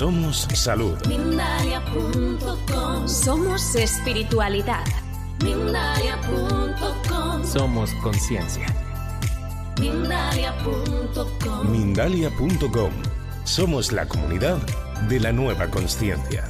Somos salud. Mindalia.com. Somos espiritualidad. Mindalia.com. Somos conciencia. Mindalia.com. Mindalia.com. Somos la comunidad de la nueva consciencia.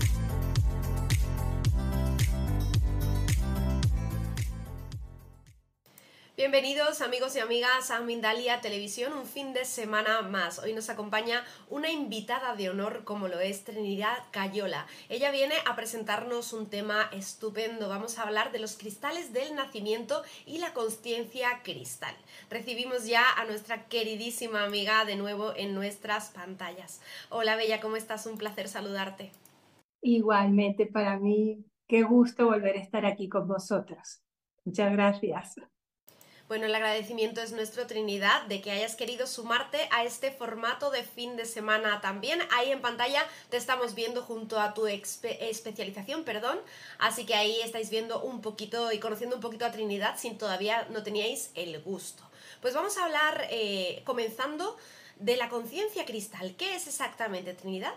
Bienvenidos amigos y amigas a Mindalia Televisión, un fin de semana más. Hoy nos acompaña una invitada de honor como lo es Trinidad Cayola. Ella viene a presentarnos un tema estupendo. Vamos a hablar de los cristales del nacimiento y la consciencia cristal. Recibimos ya a nuestra queridísima amiga de nuevo en nuestras pantallas. Hola Bella, ¿cómo estás? Un placer saludarte. Igualmente para mí, qué gusto volver a estar aquí con vosotros. Muchas gracias. Bueno, el agradecimiento es nuestro, Trinidad, de que hayas querido sumarte a este formato de fin de semana también. Ahí en pantalla te estamos viendo junto a tu especialización, así que ahí estáis viendo un poquito y conociendo un poquito a Trinidad si todavía no teníais el gusto. Pues vamos a hablar, comenzando, de la conciencia cristal. ¿Qué es exactamente, Trinidad?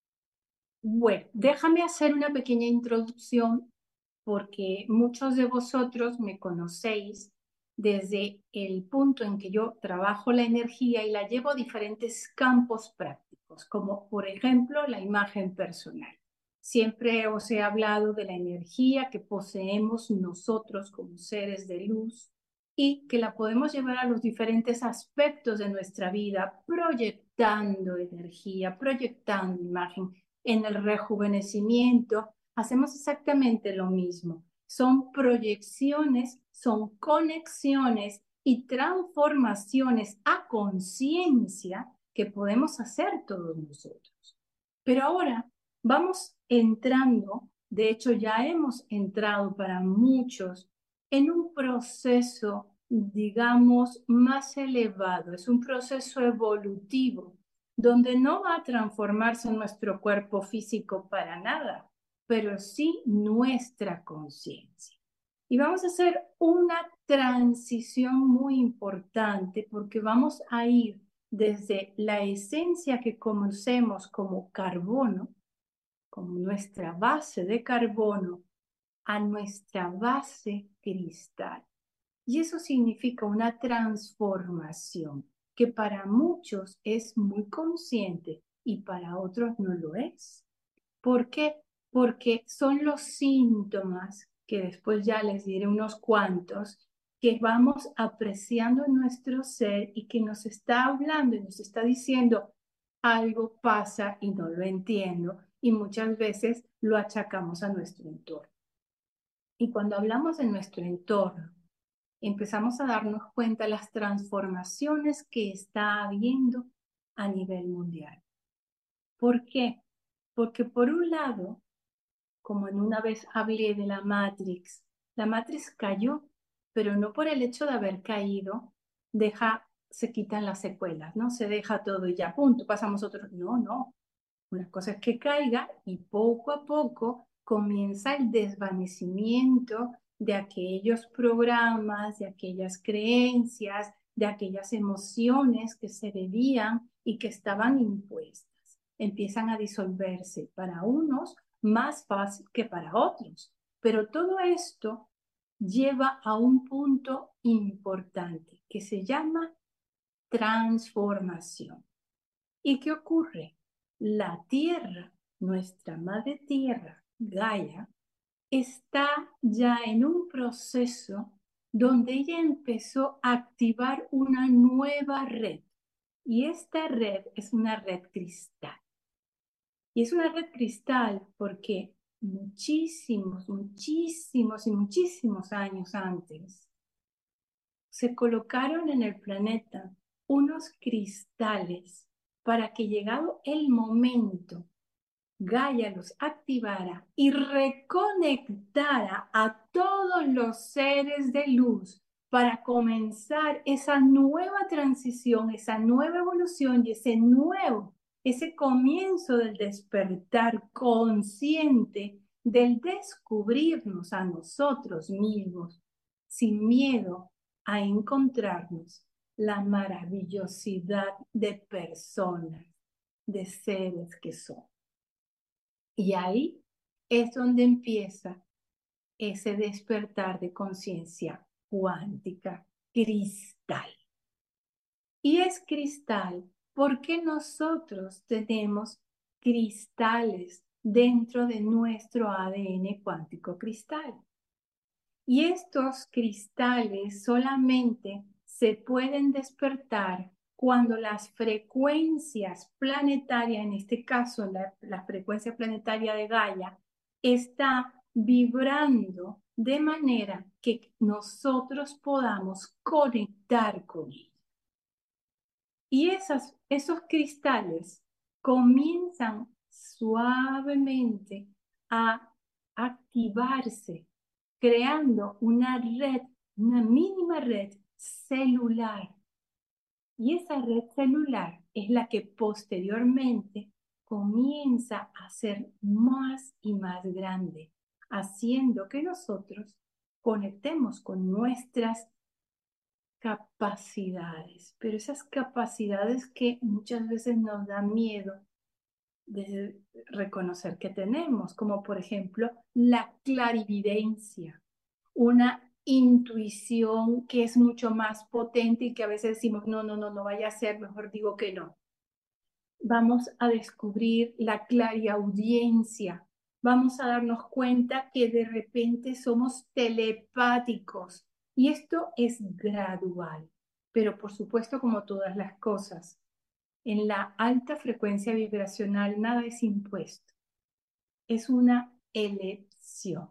Bueno, déjame hacer una pequeña introducción porque muchos de vosotros me conocéis desde el punto en que yo trabajo la energía y la llevo a diferentes campos prácticos, como por ejemplo la imagen personal. Siempre os he hablado de la energía que poseemos nosotros como seres de luz y que la podemos llevar a los diferentes aspectos de nuestra vida, proyectando energía, proyectando imagen. En el rejuvenecimiento hacemos exactamente lo mismo. Son proyecciones, son conexiones y transformaciones a conciencia que podemos hacer todos nosotros. Pero ahora vamos entrando, de hecho ya hemos entrado para muchos en un proceso, digamos, más elevado. Es un proceso evolutivo donde no va a transformarse nuestro cuerpo físico para nada, pero sí nuestra conciencia. Y vamos a hacer una transición muy importante porque vamos a ir desde la esencia que conocemos como carbono, como nuestra base de carbono, a nuestra base cristal. Y eso significa una transformación que para muchos es muy consciente y para otros no lo es. ¿Por qué? Porque son los síntomas, que después ya les diré unos cuantos, que vamos apreciando en nuestro ser y que nos está hablando y nos está diciendo algo pasa y no lo entiendo y muchas veces lo achacamos a nuestro entorno. Y cuando hablamos de nuestro entorno, empezamos a darnos cuenta de las transformaciones que está habiendo a nivel mundial. ¿Por qué? Porque por un lado, como en una vez hablé de la Matrix cayó, pero no por el hecho de haber caído, se quitan las secuelas, ¿no? Se deja todo y ya, punto, pasamos otro. No. Una cosa es que caiga y poco a poco comienza el desvanecimiento de aquellos programas, de aquellas creencias, de aquellas emociones que se debían y que estaban impuestas. Empiezan a disolverse para unos más fácil que para otros. Pero todo esto lleva a un punto importante que se llama transformación. ¿Y qué ocurre? La Tierra, nuestra madre Tierra, Gaia, está ya en un proceso donde ella empezó a activar una nueva red. Y esta red es una red cristal. Y es una red cristal porque muchísimos años antes se colocaron en el planeta unos cristales para que llegado el momento Gaia los activara y reconectara a todos los seres de luz para comenzar esa nueva transición, esa nueva evolución y ese comienzo del despertar consciente, del descubrirnos a nosotros mismos, sin miedo a encontrarnos la maravillosidad de personas, de seres que son. Y ahí es donde empieza ese despertar de conciencia cuántica, cristal. Y es cristal porque nosotros tenemos cristales dentro de nuestro ADN cuántico cristal. Y estos cristales solamente se pueden despertar cuando las frecuencias planetarias, en este caso la frecuencia planetaria de Gaia, está vibrando de manera que nosotros podamos conectar con ella. Y esos cristales comienzan suavemente a activarse, creando una red, una mínima red celular. Y esa red celular es la que posteriormente comienza a ser más y más grande, haciendo que nosotros conectemos con nuestras capacidades, pero esas capacidades que muchas veces nos da miedo de reconocer que tenemos, como por ejemplo la clarividencia, una intuición que es mucho más potente y que a veces decimos, no vaya a ser, mejor digo que no. Vamos a descubrir la clariaudiencia, vamos a darnos cuenta que de repente somos telepáticos y esto es gradual, pero por supuesto como todas las cosas, en la alta frecuencia vibracional nada es impuesto, es una elección.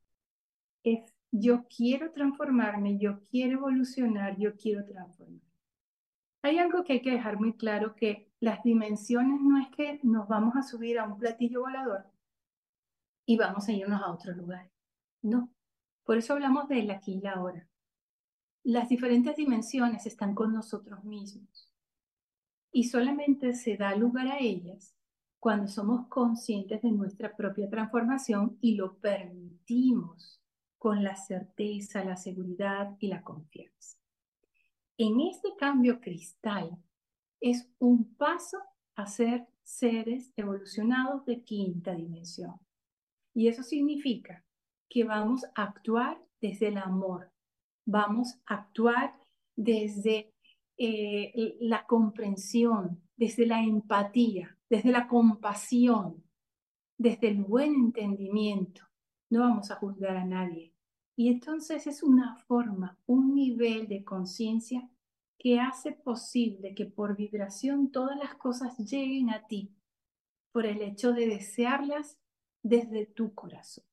Es yo quiero transformarme, yo quiero evolucionar, yo quiero transformar. Hay algo que hay que dejar muy claro, que las dimensiones no es que nos vamos a subir a un platillo volador y vamos a irnos a otro lugar. No, por eso hablamos del aquí y la ahora. Las diferentes dimensiones están con nosotros mismos y solamente se da lugar a ellas cuando somos conscientes de nuestra propia transformación y lo permitimos con la certeza, la seguridad y la confianza. En este cambio cristal es un paso a ser seres evolucionados de quinta dimensión. Y eso significa que vamos a actuar desde el amor, vamos a actuar desde la comprensión, desde la empatía, desde la compasión, desde el buen entendimiento. No vamos a juzgar a nadie. Y entonces es una forma, un nivel de conciencia que hace posible que por vibración todas las cosas lleguen a ti por el hecho de desearlas desde tu corazón.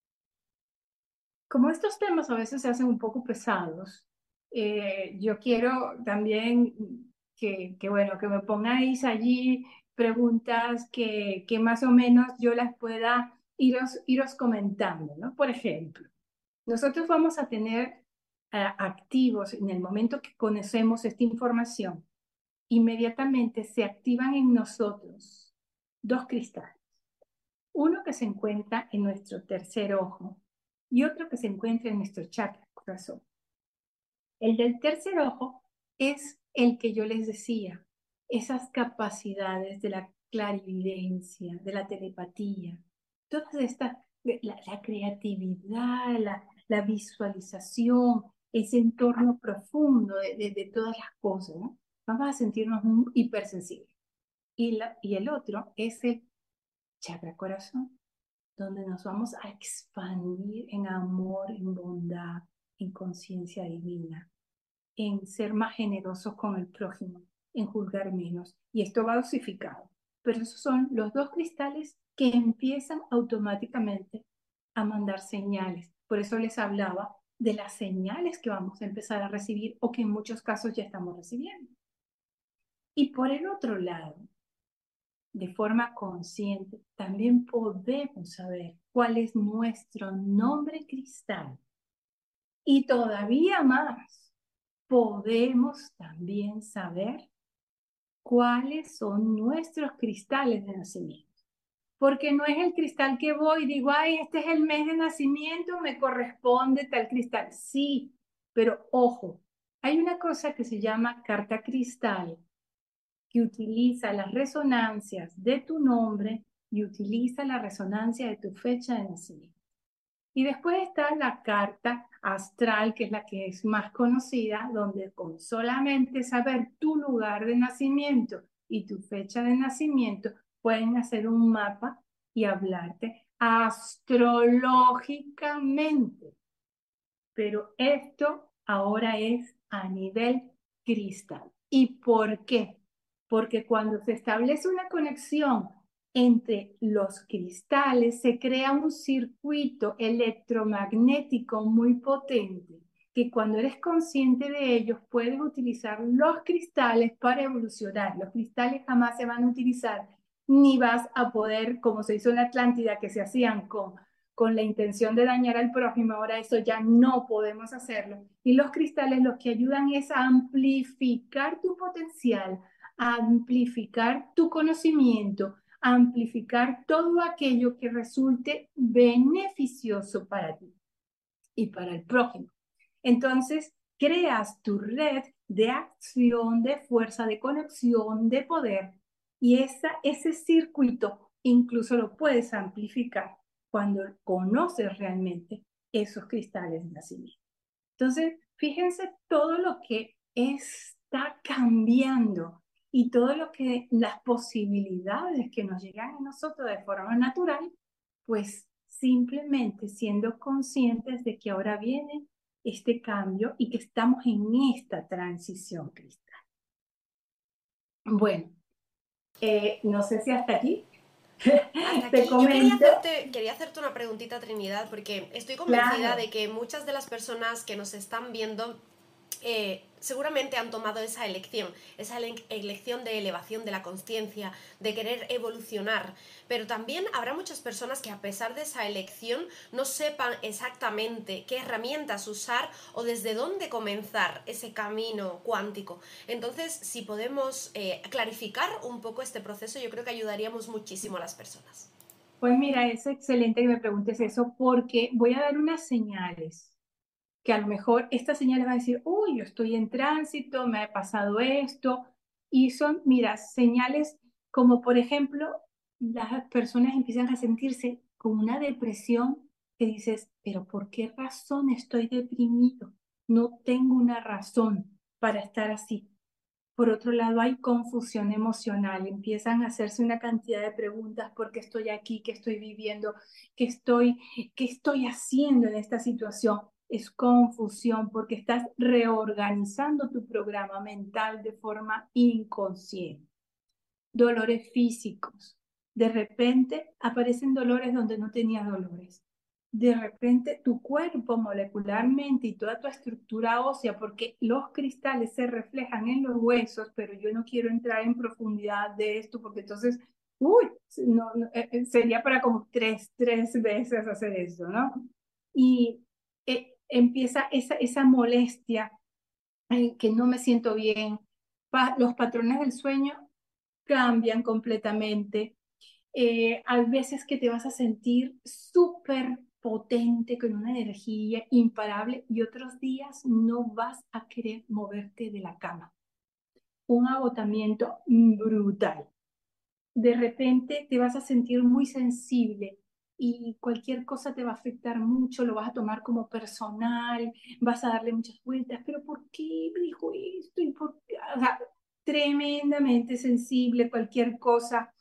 Como estos temas a veces se hacen un poco pesados, yo quiero también bueno, que me pongáis allí preguntas que más o menos yo las pueda iros comentando, ¿no? Por ejemplo, nosotros vamos a tener activos en el momento que conocemos esta información, inmediatamente se activan en nosotros dos cristales. Uno que se encuentra en nuestro tercer ojo y otro que se encuentra en nuestro chakra corazón. El del tercer ojo es el que yo les decía, esas capacidades de la clarividencia, de la telepatía, todas estas, la creatividad, la visualización, ese entorno profundo de todas las cosas, ¿no? Vamos a sentirnos hipersensibles. Y el otro es el chakra corazón, donde nos vamos a expandir en amor, en bondad, en conciencia divina, en ser más generosos con el prójimo, en juzgar menos. Y esto va dosificado. Pero esos son los dos cristales que empiezan automáticamente a mandar señales. Por eso les hablaba de las señales que vamos a empezar a recibir o que en muchos casos ya estamos recibiendo. Y por el otro lado, de forma consciente, también podemos saber cuál es nuestro nombre cristal. Y todavía más, podemos también saber cuáles son nuestros cristales de nacimiento. Porque no es el cristal que voy y digo, ay, este es el mes de nacimiento, me corresponde tal cristal. Sí, pero ojo, hay una cosa que se llama carta cristal que utiliza las resonancias de tu nombre y utiliza la resonancia de tu fecha de nacimiento. Y después está la carta astral, que es la que es más conocida, donde con solamente saber tu lugar de nacimiento y tu fecha de nacimiento, pueden hacer un mapa y hablarte astrológicamente. Pero esto ahora es a nivel cristal. ¿Y por qué? Porque cuando se establece una conexión entre los cristales, se crea un circuito electromagnético muy potente, que cuando eres consciente de ellos, puedes utilizar los cristales para evolucionar. Los cristales jamás se van a utilizar, ni vas a poder, como se hizo en la Atlántida, que se hacían con la intención de dañar al prójimo, ahora eso ya no podemos hacerlo. Y los cristales lo que ayudan es a amplificar tu potencial, a amplificar tu conocimiento, a amplificar todo aquello que resulte beneficioso para ti y para el prójimo. Entonces, creas tu red de acción, de fuerza, de conexión, de poder, y ese circuito incluso lo puedes amplificar cuando conoces realmente esos cristales de nacimiento. Entonces, fíjense todo lo que está cambiando y todo lo que las posibilidades que nos llegan a nosotros de forma natural, pues simplemente siendo conscientes de que ahora viene este cambio y que estamos en esta transición cristal. Bueno, no sé si hasta aquí Hasta te aquí, yo comento. quería hacerte una preguntita, Trinidad, porque estoy convencida Claro. de que muchas de las personas que nos están viendo seguramente han tomado esa elección de elevación de la conciencia, de querer evolucionar, pero también habrá muchas personas que a pesar de esa elección no sepan exactamente qué herramientas usar o desde dónde comenzar ese camino cuántico. Entonces, si podemos clarificar un poco este proceso, yo creo que ayudaríamos muchísimo a las personas. Pues mira, es excelente que me preguntes eso porque voy a dar unas señales que a lo mejor estas señales van a decir, uy, yo estoy en tránsito, me ha pasado esto, y son, mira, señales como por ejemplo, las personas empiezan a sentirse con una depresión que dices, pero ¿por qué razón estoy deprimido? No tengo una razón para estar así. Por otro lado, hay confusión emocional, empiezan a hacerse una cantidad de preguntas, ¿por qué estoy aquí? ¿Qué estoy viviendo? Qué estoy haciendo en esta situación? Es confusión porque estás reorganizando tu programa mental de forma inconsciente. Dolores físicos. De repente aparecen dolores donde no tenías dolores. De repente tu cuerpo molecularmente y toda tu estructura ósea, porque los cristales se reflejan en los huesos, pero yo no quiero entrar en profundidad de esto porque entonces, uy, sería para como tres veces hacer eso, ¿no? Y empieza esa molestia, que no me siento bien. Los patrones del sueño cambian completamente. Hay veces que te vas a sentir súper potente, con una energía imparable, y otros días no vas a querer moverte de la cama. Un agotamiento brutal. De repente te vas a sentir muy sensible y cualquier cosa te va a afectar mucho, lo vas a tomar como personal, vas a darle muchas vueltas, pero ¿por qué me dijo esto? ¿Y por qué? O sea, tremendamente sensible, cualquier cosa.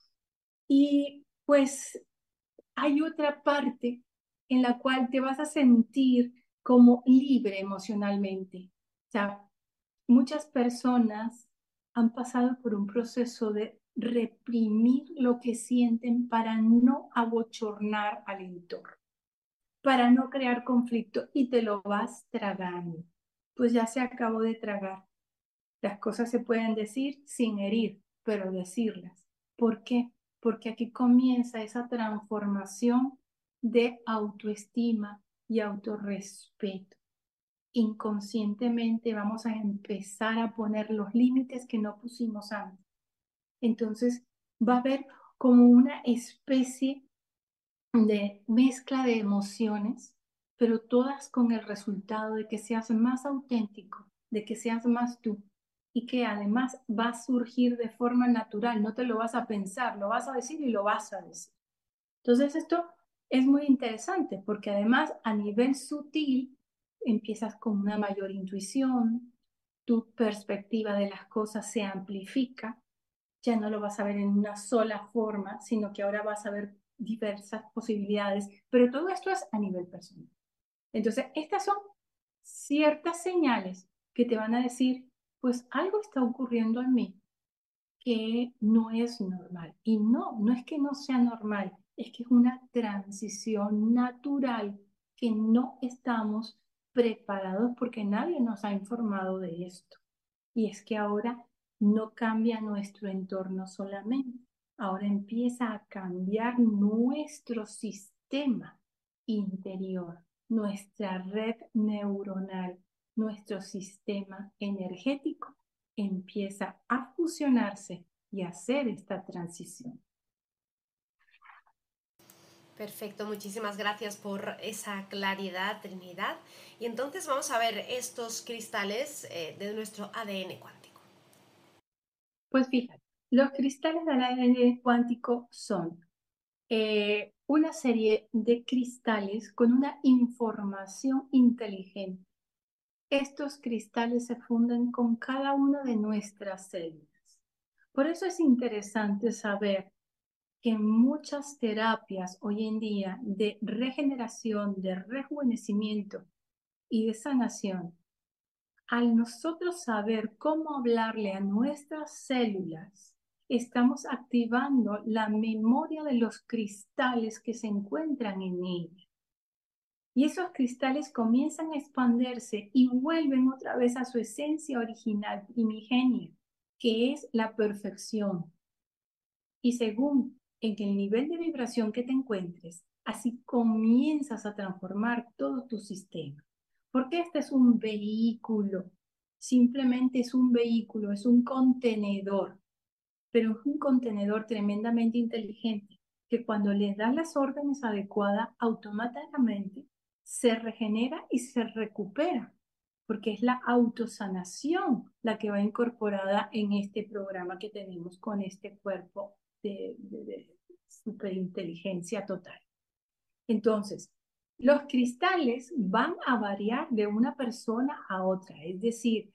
Y pues hay otra parte en la cual te vas a sentir como libre emocionalmente. O sea, muchas personas han pasado por un proceso de reprimir lo que sienten para no abochornar al entorno, para no crear conflicto y te lo vas tragando. Pues ya se acabó de tragar. Las cosas se pueden decir sin herir, pero decirlas. ¿Por qué? Porque aquí comienza esa transformación de autoestima y autorrespeto. Inconscientemente vamos a empezar a poner los límites que no pusimos antes. Entonces va a haber como una especie de mezcla de emociones, pero todas con el resultado de que seas más auténtico, de que seas más tú. y que además va a surgir de forma natural, no te lo vas a pensar, lo vas a decir y lo vas a decir. Entonces esto es muy interesante porque además a nivel sutil empiezas con una mayor intuición, tu perspectiva de las cosas se amplifica, ya no lo vas a ver en una sola forma, sino que ahora vas a ver diversas posibilidades, pero todo esto es a nivel personal. Entonces, estas son ciertas señales que te van a decir, pues algo está ocurriendo en mí que no es normal. Y no es que no sea normal, es que es una transición natural que no estamos preparados porque nadie nos ha informado de esto. Y es que ahora no cambia nuestro entorno solamente, ahora empieza a cambiar nuestro sistema interior, nuestra red neuronal, nuestro sistema energético empieza a fusionarse y a hacer esta transición. Perfecto, muchísimas gracias por esa claridad, Trinidad. Y entonces vamos a ver estos cristales de nuestro ADN cuántico. Pues fíjate, los cristales del ADN cuántico son una serie de cristales con una información inteligente. Estos cristales se funden con cada una de nuestras células. Por eso es interesante saber que muchas terapias hoy en día de regeneración, de rejuvenecimiento y de sanación, al nosotros saber cómo hablarle a nuestras células, estamos activando la memoria de los cristales que se encuentran en ella. Y esos cristales comienzan a expandirse y vuelven otra vez a su esencia original, primigenia, que es la perfección. Y según en el nivel de vibración que te encuentres, así comienzas a transformar todo tu sistema. Porque este es un vehículo, simplemente es un vehículo, es un contenedor, pero es un contenedor tremendamente inteligente que cuando le das las órdenes adecuadas, automáticamente se regenera y se recupera, porque es la autosanación la que va incorporada en este programa que tenemos con este cuerpo de superinteligencia total. Entonces, los cristales van a variar de una persona a otra, es decir,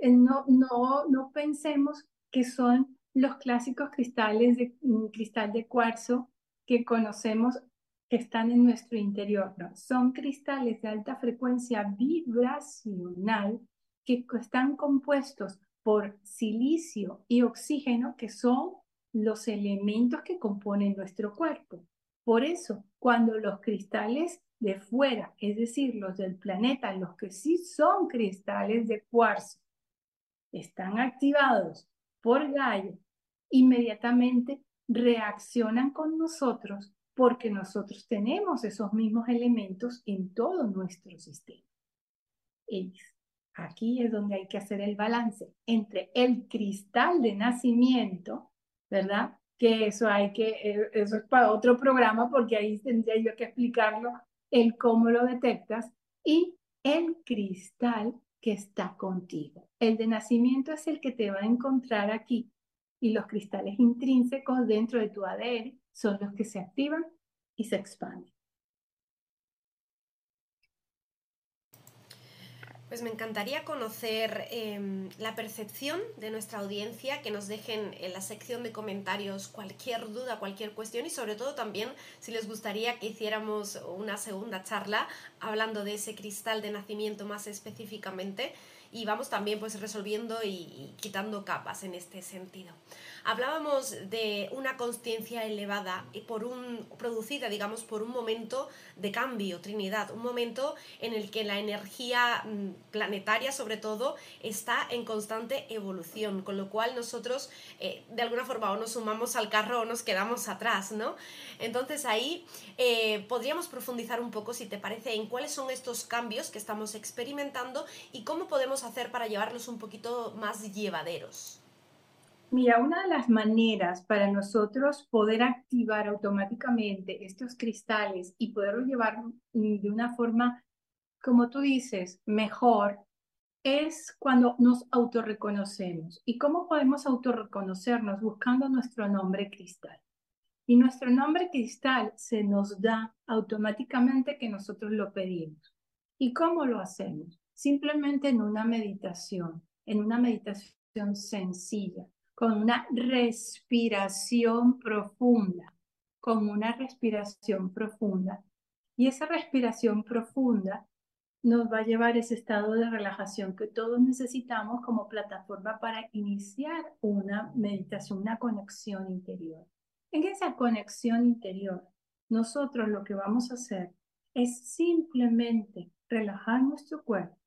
no pensemos que son los clásicos cristales de cristal de cuarzo que conocemos que están en nuestro interior, no, son cristales de alta frecuencia vibracional que están compuestos por silicio y oxígeno, que son los elementos que componen nuestro cuerpo. Por eso, cuando los cristales de fuera, es decir, los del planeta, los que sí son cristales de cuarzo, están activados por Gaia, inmediatamente reaccionan con nosotros porque nosotros tenemos esos mismos elementos en todo nuestro sistema. Aquí es donde hay que hacer el balance entre el cristal de nacimiento, ¿verdad? Que eso eso es para otro programa porque ahí tendría yo que explicarlo, el cómo lo detectas, y el cristal que está contigo. El de nacimiento es el que te va a encontrar aquí y los cristales intrínsecos dentro de tu ADN son los que se activan y se expanden. Pues me encantaría conocer la percepción de nuestra audiencia, que nos dejen en la sección de comentarios cualquier duda, cualquier cuestión, y sobre todo también si les gustaría que hiciéramos una segunda charla hablando de ese cristal de nacimiento más específicamente, y vamos también pues resolviendo y quitando capas en este sentido. Hablábamos de una consciencia elevada y producida, digamos, por un momento de cambio, Trinidad, un momento en el que la energía planetaria, sobre todo, está en constante evolución, con lo cual nosotros, de alguna forma, o nos sumamos al carro o nos quedamos atrás, ¿no? Entonces ahí podríamos profundizar un poco, si te parece, en cuáles son estos cambios que estamos experimentando y cómo podemos hacer para llevarlos un poquito más llevaderos. Mira, una de las maneras para nosotros poder activar automáticamente estos cristales y poderlo llevar de una forma, como tú dices, mejor, es cuando nos autorreconocemos. ¿Y cómo podemos autorreconocernos? Buscando nuestro nombre cristal. Y nuestro nombre cristal se nos da automáticamente que nosotros lo pedimos. ¿Y cómo lo hacemos? Simplemente en una meditación sencilla, con una respiración profunda, con una respiración profunda. Y esa respiración profunda nos va a llevar a ese estado de relajación que todos necesitamos como plataforma para iniciar una meditación, una conexión interior. En esa conexión interior, nosotros lo que vamos a hacer es simplemente relajar nuestro cuerpo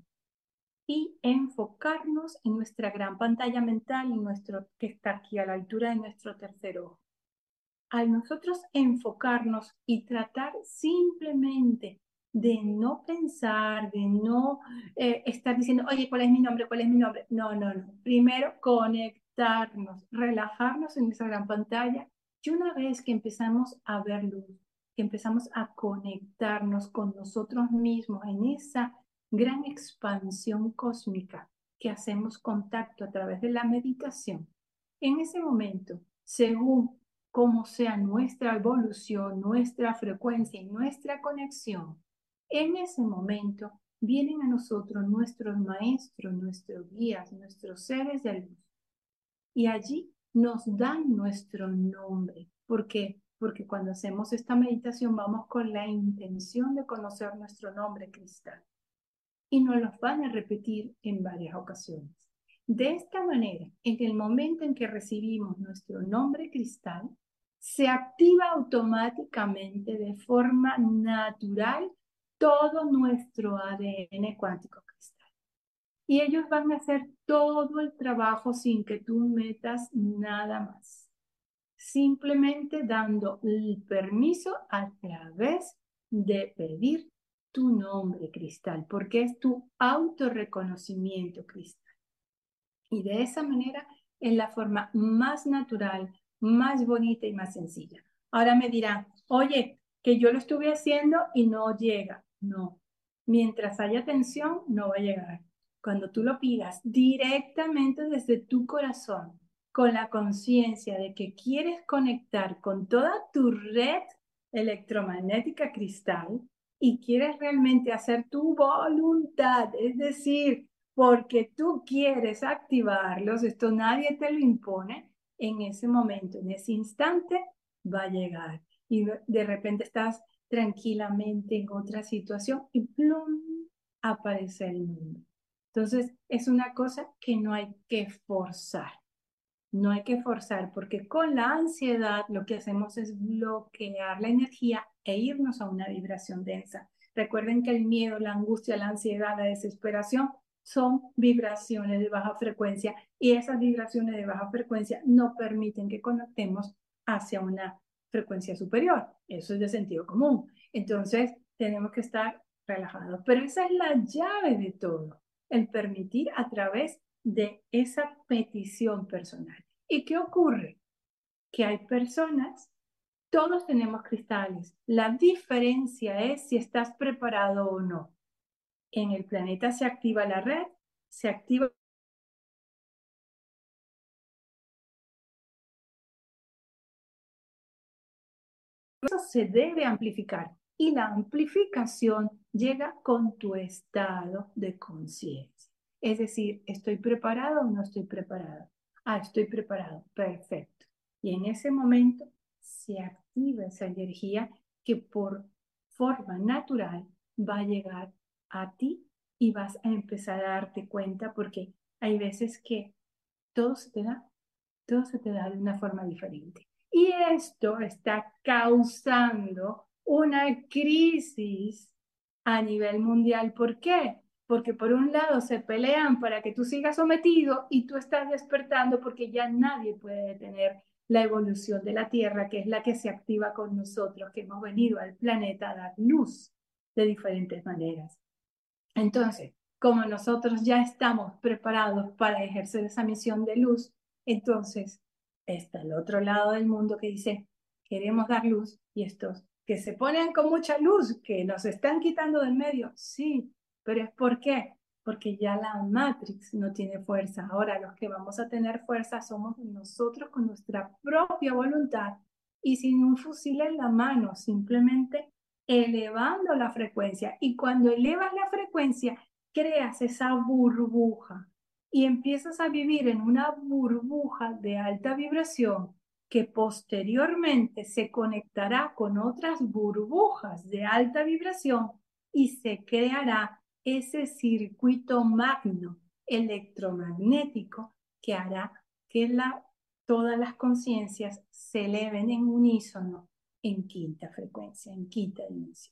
y enfocarnos en nuestra gran pantalla mental, que está aquí a la altura de nuestro tercer ojo. Al nosotros enfocarnos y tratar simplemente de no pensar, de no estar diciendo, oye, ¿cuál es mi nombre? ¿Cuál es mi nombre? No, no, no. Primero, conectarnos, relajarnos en esa gran pantalla. Y una vez que empezamos a ver luz, que empezamos a conectarnos con nosotros mismos en esa gran expansión cósmica que hacemos contacto a través de la meditación, en ese momento, según cómo sea nuestra evolución, nuestra frecuencia y nuestra conexión, en ese momento vienen a nosotros nuestros maestros, nuestros guías, nuestros seres de luz. Y allí nos dan nuestro nombre. ¿Por qué? Porque cuando hacemos esta meditación vamos con la intención de conocer nuestro nombre cristal. Y nos los van a repetir en varias ocasiones. De esta manera, en el momento en que recibimos nuestro nombre cristal, se activa automáticamente de forma natural todo nuestro ADN cuántico cristal. Y ellos van a hacer todo el trabajo sin que tú metas nada más. Simplemente dando el permiso a través de pedir tu nombre cristal, porque es tu autorreconocimiento cristal. Y de esa manera es la forma más natural, más bonita y más sencilla. Ahora me dirán, oye, que yo lo estuve haciendo y no llega. No, mientras haya tensión, no va a llegar. Cuando tú lo pidas directamente desde tu corazón, con la conciencia de que quieres conectar con toda tu red electromagnética cristal y quieres realmente hacer tu voluntad, es decir, porque tú quieres activarlos, esto nadie te lo impone, en ese momento, en ese instante, va a llegar. Y de repente estás tranquilamente en otra situación y plum, aparece el mundo. Entonces, es una cosa que no hay que forzar. No hay que forzar, porque con la ansiedad lo que hacemos es bloquear la energía e irnos a una vibración densa. Recuerden que el miedo, la angustia, la ansiedad, la desesperación son vibraciones de baja frecuencia y esas vibraciones de baja frecuencia no permiten que conectemos hacia una frecuencia superior. Eso es de sentido común. Entonces, tenemos que estar relajados. Pero esa es la llave de todo, el permitir a través de esa petición personal. ¿Y qué ocurre? Que hay personas, todos tenemos cristales. La diferencia es si estás preparado o no. En el planeta se activa la red, se activa. Eso se debe amplificar y la amplificación llega con tu estado de conciencia. Es decir, ¿estoy preparado o no estoy preparado? Ah, estoy preparado, perfecto. Y en ese momento se activa esa energía que por forma natural va a llegar a ti y vas a empezar a darte cuenta porque hay veces que todo se te da, todo se te da de una forma diferente. Y esto está causando una crisis a nivel mundial. ¿Por qué? Porque por un lado se pelean para que tú sigas sometido y tú estás despertando porque ya nadie puede detener la evolución de la Tierra, que es la que se activa con nosotros, que hemos venido al planeta a dar luz de diferentes maneras. Entonces, como nosotros ya estamos preparados para ejercer esa misión de luz, entonces está el otro lado del mundo que dice, queremos dar luz, y estos que se ponen con mucha luz, que nos están quitando del medio, sí, pero ¿es por qué? porque ya la Matrix no tiene fuerza. Ahora los que vamos a tener fuerza somos nosotros con nuestra propia voluntad y sin un fusil en la mano, simplemente elevando la frecuencia. Y cuando elevas la frecuencia, creas esa burbuja y empiezas a vivir en una burbuja de alta vibración que posteriormente se conectará con otras burbujas de alta vibración y se creará ese circuito magno electromagnético que hará que todas las conciencias se eleven en unísono en quinta frecuencia, en quinta dimensión.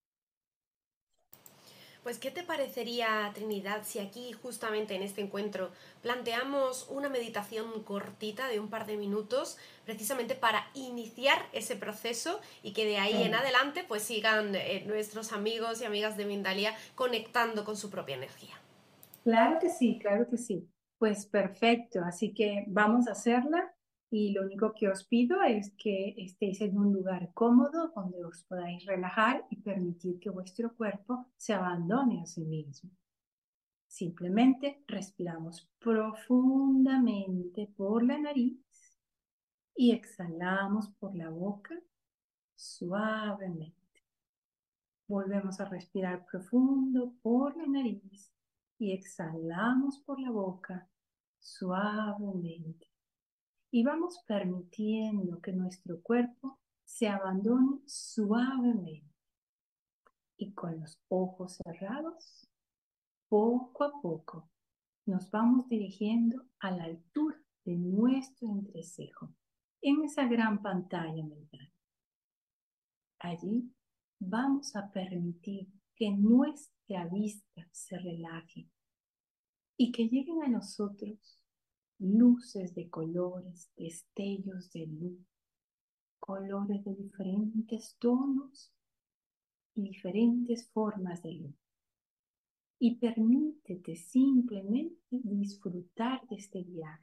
Pues, ¿qué te parecería, Trinidad, si aquí, justamente en este encuentro, planteamos una meditación cortita de un par de minutos, precisamente para iniciar ese proceso y que de ahí en adelante pues sigan nuestros amigos y amigas de Mindalia conectando con su propia energía? Claro que sí, claro que sí. Pues perfecto, así que vamos a hacerla y lo único que os pido es que estéis en un lugar cómodo donde os podáis relajar y permitir que vuestro cuerpo se abandone a sí mismo. Simplemente respiramos profundamente por la nariz y exhalamos por la boca suavemente. Volvemos a respirar profundo por la nariz y exhalamos por la boca suavemente. Y vamos permitiendo que nuestro cuerpo se abandone suavemente. Y con los ojos cerrados, poco a poco, nos vamos dirigiendo a la altura de nuestro entrecejo, en esa gran pantalla mental. Allí vamos a permitir que nuestra vista se relaje y que lleguen a nosotros luces de colores, destellos de luz, colores de diferentes tonos y diferentes formas de luz. Y permítete simplemente disfrutar de este viaje.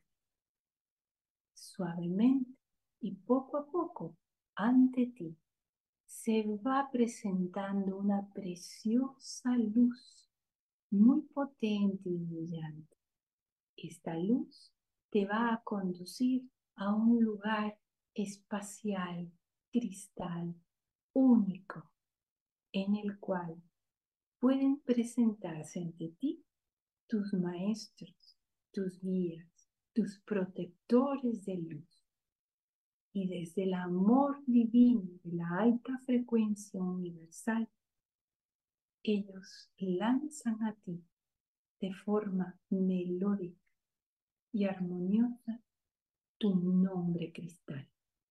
Suavemente y poco a poco, ante ti, se va presentando una preciosa luz, muy potente y brillante. Esta luz te va a conducir a un lugar espacial, cristal, único, en el cual pueden presentarse ante ti tus maestros, tus guías, tus protectores de luz. Y desde el amor divino de la alta frecuencia universal, ellos lanzan a ti de forma melódica y armoniosa tu nombre cristal.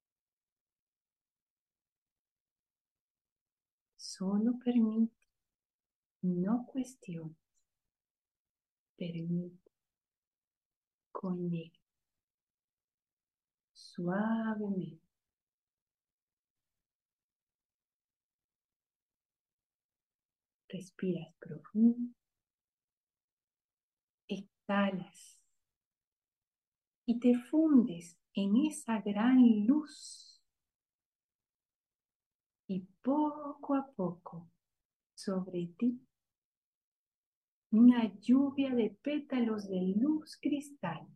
Solo permite, no cuestiones, permite, conecta suavemente. Respiras profundo, exhalas y te fundes en esa gran luz. Y poco a poco, sobre ti, una lluvia de pétalos de luz cristal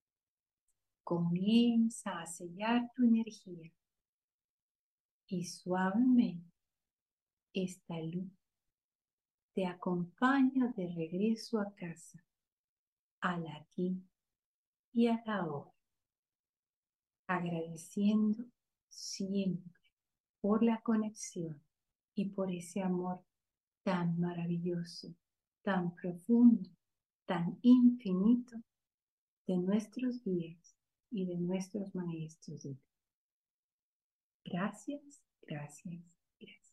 comienza a sellar tu energía y suavemente esta luz te acompaña de regreso a casa, al aquí y a la ahora, agradeciendo siempre por la conexión y por ese amor tan maravilloso, tan profundo, tan infinito de nuestros guías y de nuestros maestros de vida. Gracias, gracias, gracias.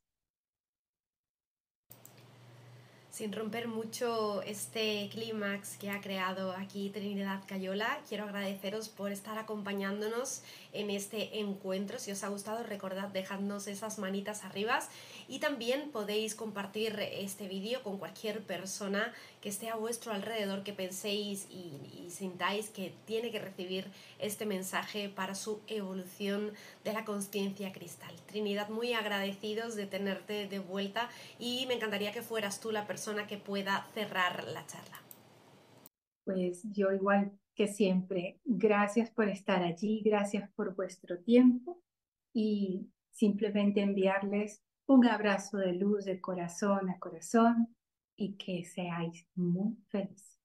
Sin romper mucho este clímax que ha creado aquí Trinidad Cayola, quiero agradeceros por estar acompañándonos en este encuentro. Si os ha gustado, recordad dejadnos esas manitas arriba y también podéis compartir este vídeo con cualquier persona que esté a vuestro alrededor, que penséis y sintáis que tiene que recibir este mensaje para su evolución de la consciencia cristal. Trinidad, muy agradecidos de tenerte de vuelta y me encantaría que fueras tú la persona persona que pueda cerrar la charla. Pues yo igual que siempre, gracias por estar allí, gracias por vuestro tiempo y simplemente enviarles un abrazo de luz de corazón a corazón y que seáis muy felices.